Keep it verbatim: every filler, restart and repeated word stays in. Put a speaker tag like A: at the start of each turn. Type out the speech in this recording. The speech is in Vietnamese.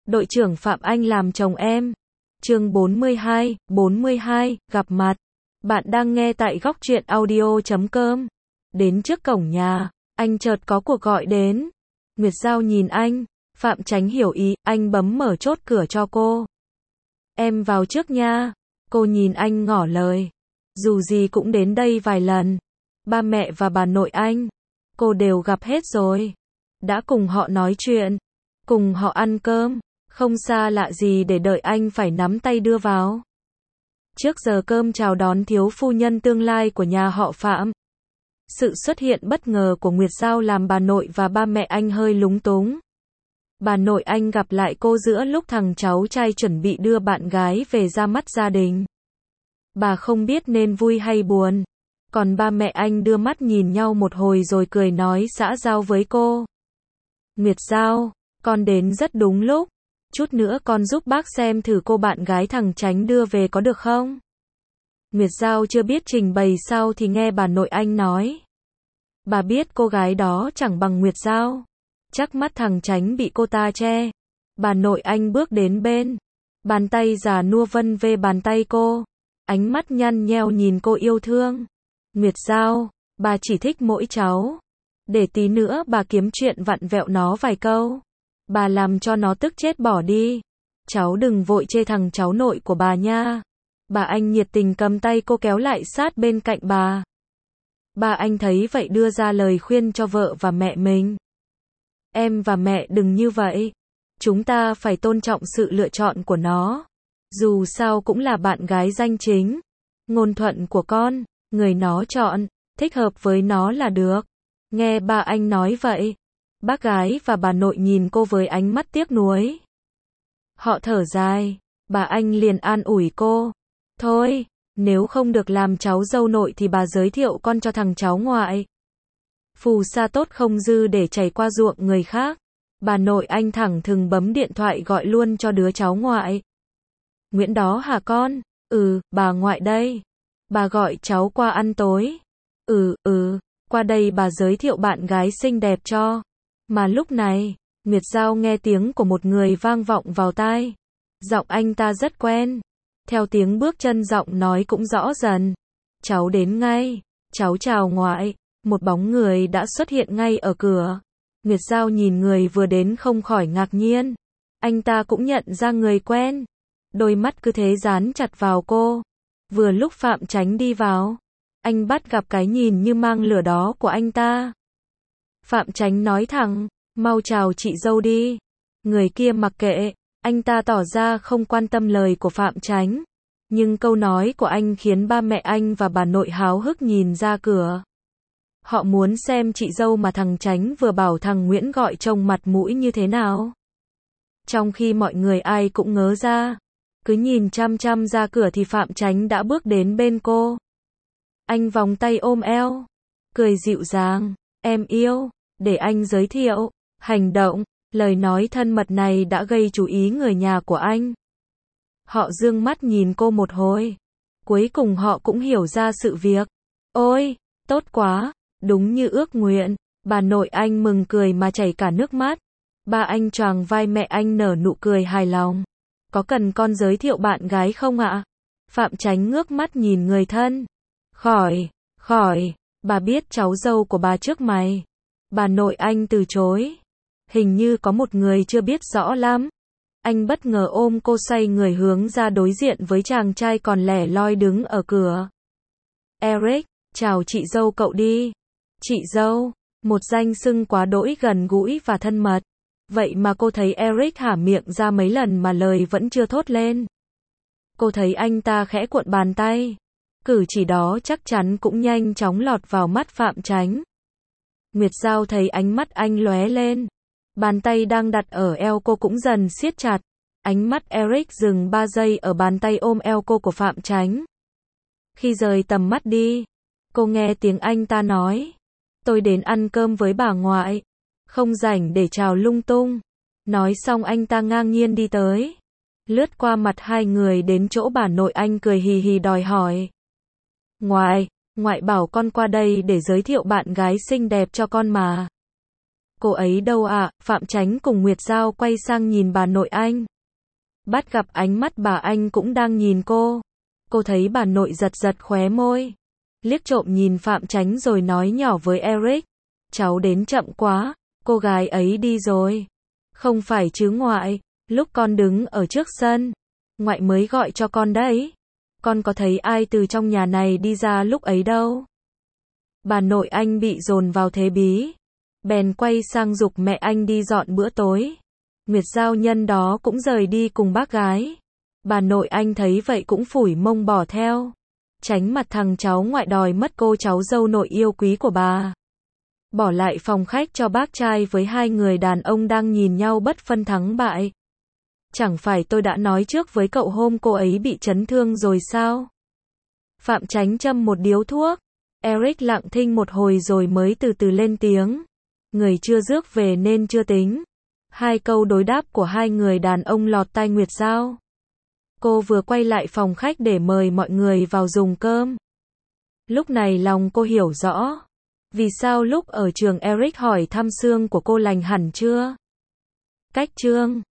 A: đội trưởng Phạm Anh làm chồng em. Chương bốn mươi hai, bốn mươi hai, gặp mặt. Bạn đang nghe tại góc truyện audio chấm com. Đến trước cổng nhà, anh chợt có cuộc gọi đến. Nguyệt Giao nhìn anh, Phạm Chánh hiểu ý, anh bấm mở chốt cửa cho cô. Em vào trước nha. Cô nhìn anh ngỏ lời. Dù gì cũng đến đây vài lần. Ba mẹ và bà nội anh, cô đều gặp hết rồi. Đã cùng họ nói chuyện, cùng họ ăn cơm, không xa lạ gì để đợi anh phải nắm tay đưa vào. Trước giờ cơm chào đón thiếu phu nhân tương lai của nhà họ Phạm. Sự xuất hiện bất ngờ của Nguyệt Giao làm bà nội và ba mẹ anh hơi lúng túng. Bà nội anh gặp lại cô giữa lúc thằng cháu trai chuẩn bị đưa bạn gái về ra mắt gia đình. Bà không biết nên vui hay buồn. Còn ba mẹ anh đưa mắt nhìn nhau một hồi rồi cười nói xã giao với cô. Nguyệt Giao, con đến rất đúng lúc. Chút nữa con giúp bác xem thử cô bạn gái thằng Chánh đưa về có được không? Nguyệt Giao chưa biết trình bày sao thì nghe bà nội anh nói. Bà biết cô gái đó chẳng bằng Nguyệt Giao. Chắc mắt thằng Chánh bị cô ta che. Bà nội anh bước đến bên. Bàn tay già nua vân về bàn tay cô. Ánh mắt nhăn nheo nhìn cô yêu thương. Nguyệt Giao, bà chỉ thích mỗi cháu. Để tí nữa bà kiếm chuyện vặn vẹo nó vài câu. Bà làm cho nó tức chết bỏ đi. Cháu đừng vội chê thằng cháu nội của bà nha. Bà anh nhiệt tình cầm tay cô kéo lại sát bên cạnh bà. Bà anh thấy vậy đưa ra lời khuyên cho vợ và mẹ mình. Em và mẹ đừng như vậy. Chúng ta phải tôn trọng sự lựa chọn của nó. Dù sao cũng là bạn gái danh chính, ngôn thuận của con. Người nó chọn, thích hợp với nó là được. Nghe ba anh nói vậy, bác gái và bà nội nhìn cô với ánh mắt tiếc nuối. Họ thở dài, bà anh liền an ủi cô. Thôi, nếu không được làm cháu dâu nội thì bà giới thiệu con cho thằng cháu ngoại. Phù sa tốt không dư để chảy qua ruộng người khác. Bà nội anh thẳng thừng bấm điện thoại gọi luôn cho đứa cháu ngoại. Nguyễn đó hả con? Ừ, bà ngoại đây. Bà gọi cháu qua ăn tối. Ừ, ừ, qua đây bà giới thiệu bạn gái xinh đẹp cho. Mà lúc này, Nguyệt Giao nghe tiếng của một người vang vọng vào tai. Giọng anh ta rất quen. Theo tiếng bước chân giọng nói cũng rõ dần. Cháu đến ngay. Cháu chào ngoại. Một bóng người đã xuất hiện ngay ở cửa. Nguyệt Giao nhìn người vừa đến không khỏi ngạc nhiên. Anh ta cũng nhận ra người quen. Đôi mắt cứ thế dán chặt vào cô. Vừa lúc Phạm Chánh đi vào, anh bắt gặp cái nhìn như mang lửa đó của anh ta. Phạm Chánh nói thẳng, mau chào chị dâu đi. Người kia mặc kệ, anh ta tỏ ra không quan tâm lời của Phạm Chánh. Nhưng câu nói của anh khiến ba mẹ anh và bà nội háo hức nhìn ra cửa. Họ muốn xem chị dâu mà thằng Chánh vừa bảo thằng Nguyễn gọi trông mặt mũi như thế nào. Trong khi mọi người ai cũng ngớ ra. Cứ nhìn chăm chăm ra cửa thì Phạm Chánh đã bước đến bên cô. Anh vòng tay ôm eo, cười dịu dàng, em yêu, để anh giới thiệu. Hành động, lời nói thân mật này đã gây chú ý người nhà của anh. Họ dương mắt nhìn cô một hồi. Cuối cùng họ cũng hiểu ra sự việc. Ôi, tốt quá, đúng như ước nguyện. Bà nội anh mừng cười mà chảy cả nước mắt. Ba anh choàng vai mẹ anh nở nụ cười hài lòng. Có cần con giới thiệu bạn gái không ạ? Phạm Chánh ngước mắt nhìn người thân. Khỏi, khỏi, bà biết cháu dâu của bà trước mày. Bà nội anh từ chối. Hình như có một người chưa biết rõ lắm. Anh bất ngờ ôm cô xoay người hướng ra đối diện với chàng trai còn lẻ loi đứng ở cửa. Eric, chào chị dâu cậu đi. Chị dâu, một danh xưng quá đỗi gần gũi và thân mật. Vậy mà cô thấy Eric hả miệng ra mấy lần mà lời vẫn chưa thốt lên. Cô thấy anh ta khẽ cuộn bàn tay. Cử chỉ đó chắc chắn cũng nhanh chóng lọt vào mắt Phạm Chánh. Nguyệt Giao thấy ánh mắt anh lóe lên. Bàn tay đang đặt ở eo cô cũng dần siết chặt. Ánh mắt Eric dừng ba giây ở bàn tay ôm eo cô của Phạm Chánh. Khi rời tầm mắt đi, cô nghe tiếng anh ta nói. Tôi đến ăn cơm với bà ngoại. Không rảnh để chào lung tung. Nói xong anh ta ngang nhiên đi tới. Lướt qua mặt hai người đến chỗ bà nội anh cười hì hì đòi hỏi. Ngoại, ngoại bảo con qua đây để giới thiệu bạn gái xinh đẹp cho con mà. Cô ấy đâu ạ? Phạm Chánh cùng Nguyệt Giao quay sang nhìn bà nội anh. Bắt gặp ánh mắt bà anh cũng đang nhìn cô. Cô thấy bà nội giật giật khóe môi. Liếc trộm nhìn Phạm Chánh rồi nói nhỏ với Eric. Cháu đến chậm quá, cô gái ấy đi rồi. Không phải chứ ngoại, lúc con đứng ở trước sân, ngoại mới gọi cho con đấy. Con có thấy ai từ trong nhà này đi ra lúc ấy đâu. Bà nội anh bị dồn vào thế bí. Bèn quay sang giục mẹ anh đi dọn bữa tối. Nguyệt Giao nhân đó cũng rời đi cùng bác gái. Bà nội anh thấy vậy cũng phủi mông bỏ theo. Tránh mặt thằng cháu ngoại đòi mất cô cháu dâu nội yêu quý của bà. Bỏ lại phòng khách cho bác trai với hai người đàn ông đang nhìn nhau bất phân thắng bại. Chẳng phải tôi đã nói trước với cậu hôm cô ấy bị chấn thương rồi sao? Phạm Chánh châm một điếu thuốc. Eric lặng thinh một hồi rồi mới từ từ lên tiếng. Người chưa rước về nên chưa tính. Hai câu đối đáp của hai người đàn ông lọt tai Nguyệt Giao. Cô vừa quay lại phòng khách để mời mọi người vào dùng cơm. Lúc này lòng cô hiểu rõ. Vì sao lúc ở trường Eric hỏi thăm xương của cô lành hẳn chưa? Cách chương